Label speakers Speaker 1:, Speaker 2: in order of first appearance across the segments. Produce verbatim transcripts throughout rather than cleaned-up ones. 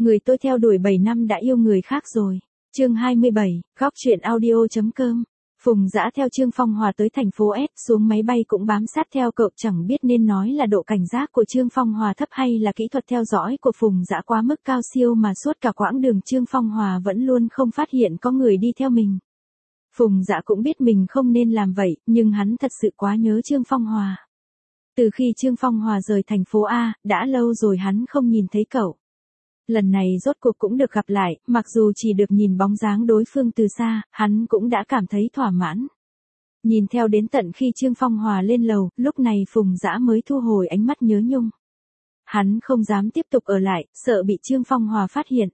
Speaker 1: Người tôi theo đuổi bảy năm đã yêu người khác rồi. Chương hai mươi bảy, góc truyện audio.com. Phùng Dã theo Trương Phong Hòa tới thành phố S, xuống máy bay cũng bám sát theo cậu, chẳng biết nên nói là độ cảnh giác của Trương Phong Hòa thấp hay là kỹ thuật theo dõi của Phùng Dã quá mức cao siêu mà suốt cả quãng đường Trương Phong Hòa vẫn luôn không phát hiện có người đi theo mình. Phùng Dã cũng biết mình không nên làm vậy, nhưng hắn thật sự quá nhớ Trương Phong Hòa. Từ khi Trương Phong Hòa rời thành phố A, đã lâu rồi hắn không nhìn thấy cậu. Lần này rốt cuộc cũng được gặp lại, mặc dù chỉ được nhìn bóng dáng đối phương từ xa, hắn cũng đã cảm thấy thỏa mãn. Nhìn theo đến tận khi Trương Phong Hòa lên lầu, lúc này Phùng Dã mới thu hồi ánh mắt nhớ nhung. Hắn không dám tiếp tục ở lại, sợ bị Trương Phong Hòa phát hiện.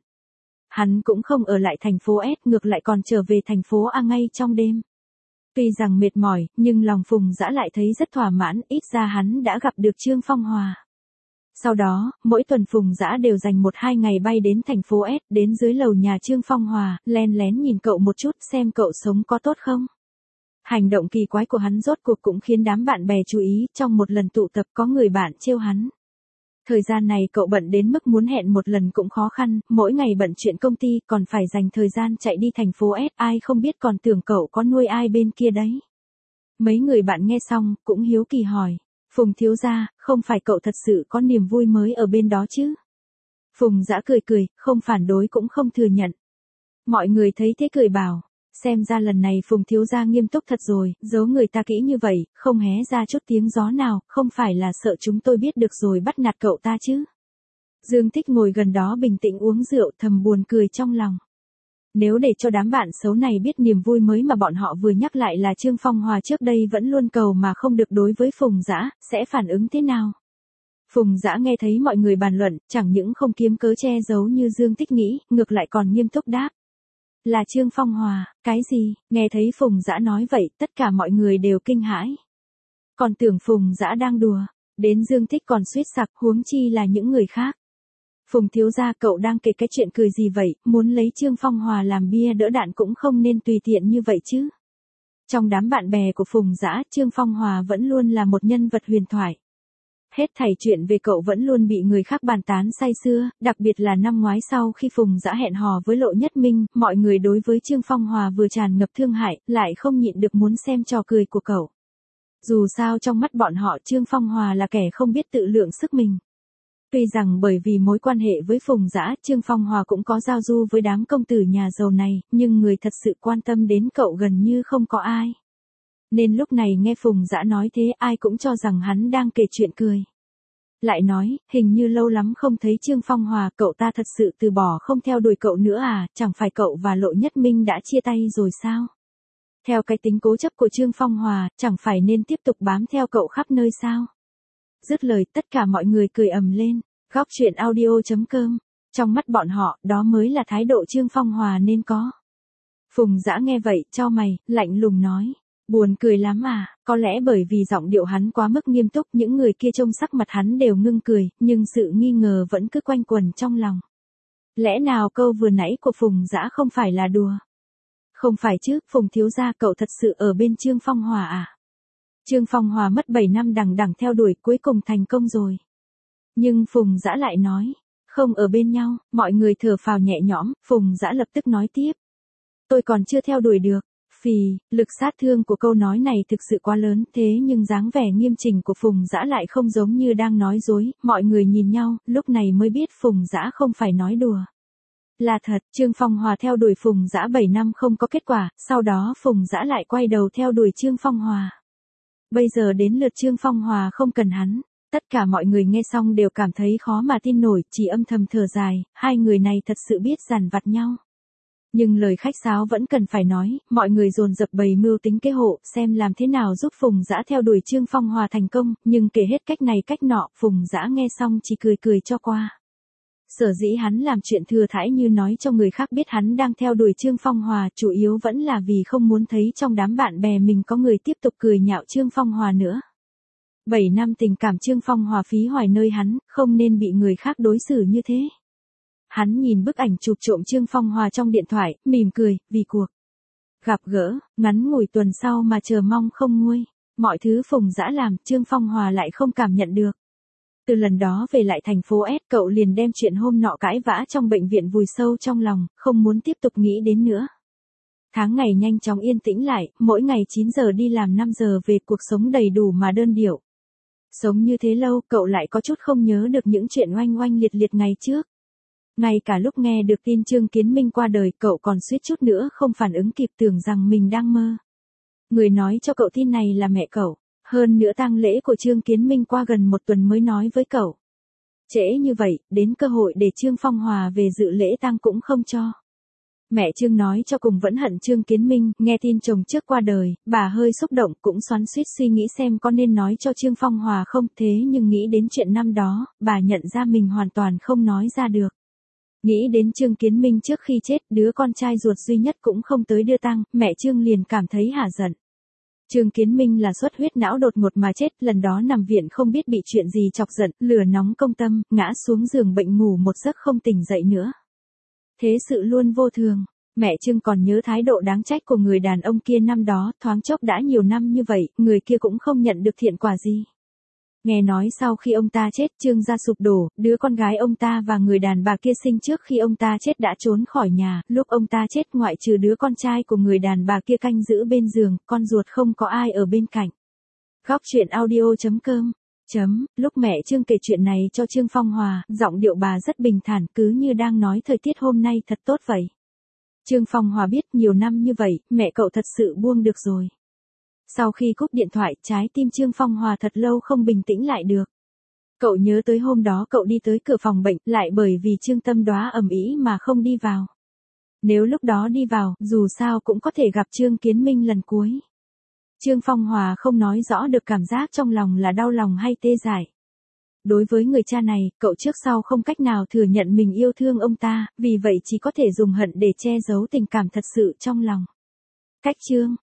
Speaker 1: Hắn cũng không ở lại thành phố S, ngược lại còn trở về thành phố A ngay trong đêm. Tuy rằng mệt mỏi, nhưng lòng Phùng Dã lại thấy rất thỏa mãn, ít ra hắn đã gặp được Trương Phong Hòa. Sau đó, mỗi tuần Phùng Dã đều dành một hai ngày bay đến thành phố S, đến dưới lầu nhà Trương Phong Hòa, len lén nhìn cậu một chút xem cậu sống có tốt không. Hành động kỳ quái của hắn rốt cuộc cũng khiến đám bạn bè chú ý, trong một lần tụ tập có người bạn trêu hắn. Thời gian này cậu bận đến mức muốn hẹn một lần cũng khó khăn, mỗi ngày bận chuyện công ty còn phải dành thời gian chạy đi thành phố S, ai không biết còn tưởng cậu có nuôi ai bên kia đấy. Mấy người bạn nghe xong, cũng hiếu kỳ hỏi. Phùng thiếu gia, không phải cậu thật sự có niềm vui mới ở bên đó chứ? Phùng Dã cười cười, không phản đối cũng không thừa nhận. Mọi người thấy thế cười bảo, xem ra lần này Phùng thiếu gia nghiêm túc thật rồi, giấu người ta kỹ như vậy, không hé ra chút tiếng gió nào, không phải là sợ chúng tôi biết được rồi bắt nạt cậu ta chứ? Dương Thích ngồi gần đó bình tĩnh uống rượu, thầm buồn cười trong lòng. Nếu để cho đám bạn xấu này biết niềm vui mới mà bọn họ vừa nhắc lại là Trương Phong Hòa trước đây vẫn luôn cầu mà không được đối với Phùng Dã, sẽ phản ứng thế nào? Phùng Dã nghe thấy mọi người bàn luận, chẳng những không kiếm cớ che giấu như Dương Tích nghĩ, ngược lại còn nghiêm túc đáp. Là Trương Phong Hòa, cái gì? Nghe thấy Phùng Dã nói vậy, tất cả mọi người đều kinh hãi. Còn tưởng Phùng Dã đang đùa, đến Dương Tích còn suýt sặc, huống chi là những người khác. Phùng thiếu gia, cậu đang kể cái chuyện cười gì vậy, muốn lấy Trương Phong Hòa làm bia đỡ đạn cũng không nên tùy tiện như vậy chứ. Trong đám bạn bè của Phùng Dã, Trương Phong Hòa vẫn luôn là một nhân vật huyền thoại. Hết thảy chuyện về cậu vẫn luôn bị người khác bàn tán say sưa, đặc biệt là năm ngoái sau khi Phùng Dã hẹn hò với Lộ Nhất Minh, mọi người đối với Trương Phong Hòa vừa tràn ngập thương hại, lại không nhịn được muốn xem trò cười của cậu. Dù sao trong mắt bọn họ Trương Phong Hòa là kẻ không biết tự lượng sức mình. Tuy rằng bởi vì mối quan hệ với Phùng Dã, Trương Phong Hòa cũng có giao du với đám công tử nhà giàu này, nhưng người thật sự quan tâm đến cậu gần như không có ai. Nên lúc này nghe Phùng Dã nói thế ai cũng cho rằng hắn đang kể chuyện cười. Lại nói, hình như lâu lắm không thấy Trương Phong Hòa, cậu ta thật sự từ bỏ không theo đuổi cậu nữa à, chẳng phải cậu và Lộ Nhất Minh đã chia tay rồi sao? Theo cái tính cố chấp của Trương Phong Hòa, chẳng phải nên tiếp tục bám theo cậu khắp nơi sao? Dứt lời tất cả mọi người cười ầm lên, góc truyện audio.com, trong mắt bọn họ, đó mới là thái độ Trương Phong Hòa nên có. Phùng Dã nghe vậy, chau mày, lạnh lùng nói, buồn cười lắm à, có lẽ bởi vì giọng điệu hắn quá mức nghiêm túc, những người kia trông sắc mặt hắn đều ngưng cười, nhưng sự nghi ngờ vẫn cứ quanh quẩn trong lòng. Lẽ nào câu vừa nãy của Phùng Dã không phải là đùa? Không phải chứ, Phùng thiếu gia, cậu thật sự ở bên Trương Phong Hòa à? Trương Phong Hòa mất bảy năm đằng đằng theo đuổi, cuối cùng thành công rồi. Nhưng Phùng Dã lại nói, không ở bên nhau, mọi người thở phào nhẹ nhõm, Phùng Dã lập tức nói tiếp. Tôi còn chưa theo đuổi được. Phì, lực sát thương của câu nói này thực sự quá lớn, thế nhưng dáng vẻ nghiêm chỉnh của Phùng Dã lại không giống như đang nói dối, mọi người nhìn nhau, lúc này mới biết Phùng Dã không phải nói đùa. Là thật, Trương Phong Hòa theo đuổi Phùng Dã bảy năm không có kết quả, sau đó Phùng Dã lại quay đầu theo đuổi Trương Phong Hòa. Bây giờ đến lượt Trương Phong Hòa không cần hắn. Tất cả mọi người nghe xong đều cảm thấy khó mà tin nổi, chỉ âm thầm thở dài, hai người này thật sự biết dằn vặt nhau. Nhưng lời khách sáo vẫn cần phải nói, mọi người dồn dập bày mưu tính kế hộ, xem làm thế nào giúp Phùng Dã theo đuổi Trương Phong Hòa thành công, nhưng kể hết cách này cách nọ, Phùng Dã nghe xong chỉ cười cười cho qua. Sở dĩ hắn làm chuyện thừa thãi như nói cho người khác biết hắn đang theo đuổi Trương Phong Hòa, chủ yếu vẫn là vì không muốn thấy trong đám bạn bè mình có người tiếp tục cười nhạo Trương Phong Hòa nữa. Bảy năm tình cảm Trương Phong Hòa phí hoài nơi hắn, không nên bị người khác đối xử như thế. Hắn nhìn bức ảnh chụp trộm Trương Phong Hòa trong điện thoại, mỉm cười, vì cuộc gặp gỡ, ngắn ngủi tuần sau mà chờ mong không nguôi. Mọi thứ Phùng Dã làm, Trương Phong Hòa lại không cảm nhận được. Từ lần đó về lại thành phố S, cậu liền đem chuyện hôm nọ cãi vã trong bệnh viện vùi sâu trong lòng, không muốn tiếp tục nghĩ đến nữa. Tháng ngày nhanh chóng yên tĩnh lại, mỗi ngày chín giờ đi làm năm giờ về, cuộc sống đầy đủ mà đơn điệu. Sống như thế lâu, cậu lại có chút không nhớ được những chuyện oanh oanh liệt liệt ngày trước. Ngay cả lúc nghe được tin Trương Kiến Minh qua đời, cậu còn suýt chút nữa không phản ứng kịp, tưởng rằng mình đang mơ. Người nói cho cậu tin này là mẹ cậu. Hơn nữa tang lễ của Trương Kiến Minh qua gần một tuần mới nói với cậu. Trễ như vậy, đến cơ hội để Trương Phong Hòa về dự lễ tang cũng không cho. Mẹ Trương nói cho cùng vẫn hận Trương Kiến Minh, nghe tin chồng trước qua đời, bà hơi xúc động, cũng xoắn xuýt suy nghĩ xem có nên nói cho Trương Phong Hòa không, thế nhưng nghĩ đến chuyện năm đó, bà nhận ra mình hoàn toàn không nói ra được. Nghĩ đến Trương Kiến Minh trước khi chết, đứa con trai ruột duy nhất cũng không tới đưa tang, mẹ Trương liền cảm thấy hả giận. Trương Kiến Minh là xuất huyết não đột ngột mà chết, lần đó nằm viện không biết bị chuyện gì chọc giận, lửa nóng công tâm, ngã xuống giường bệnh ngủ một giấc không tỉnh dậy nữa. Thế sự luôn vô thường, mẹ Trương còn nhớ thái độ đáng trách của người đàn ông kia năm đó, thoáng chốc đã nhiều năm như vậy, người kia cũng không nhận được thiện quả gì. Nghe nói sau khi ông ta chết, Trương gia sụp đổ, đứa con gái ông ta và người đàn bà kia sinh trước khi ông ta chết đã trốn khỏi nhà, lúc ông ta chết ngoại trừ đứa con trai của người đàn bà kia canh giữ bên giường, con ruột không có ai ở bên cạnh. Góc truyện audio chấm com chấm, lúc mẹ Trương kể chuyện này cho Trương Phong Hòa, giọng điệu bà rất bình thản, cứ như đang nói thời tiết hôm nay thật tốt vậy. Trương Phong Hòa biết nhiều năm như vậy, mẹ cậu thật sự buông được rồi. Sau khi cúp điện thoại, trái tim Trương Phong Hòa thật lâu không bình tĩnh lại được. Cậu nhớ tới hôm đó cậu đi tới cửa phòng bệnh, lại bởi vì Trương Tâm Đoá ầm ĩ mà không đi vào. Nếu lúc đó đi vào, dù sao cũng có thể gặp Trương Kiến Minh lần cuối. Trương Phong Hòa không nói rõ được cảm giác trong lòng là đau lòng hay tê dại. Đối với người cha này, cậu trước sau không cách nào thừa nhận mình yêu thương ông ta, vì vậy chỉ có thể dùng hận để che giấu tình cảm thật sự trong lòng. Cách Trương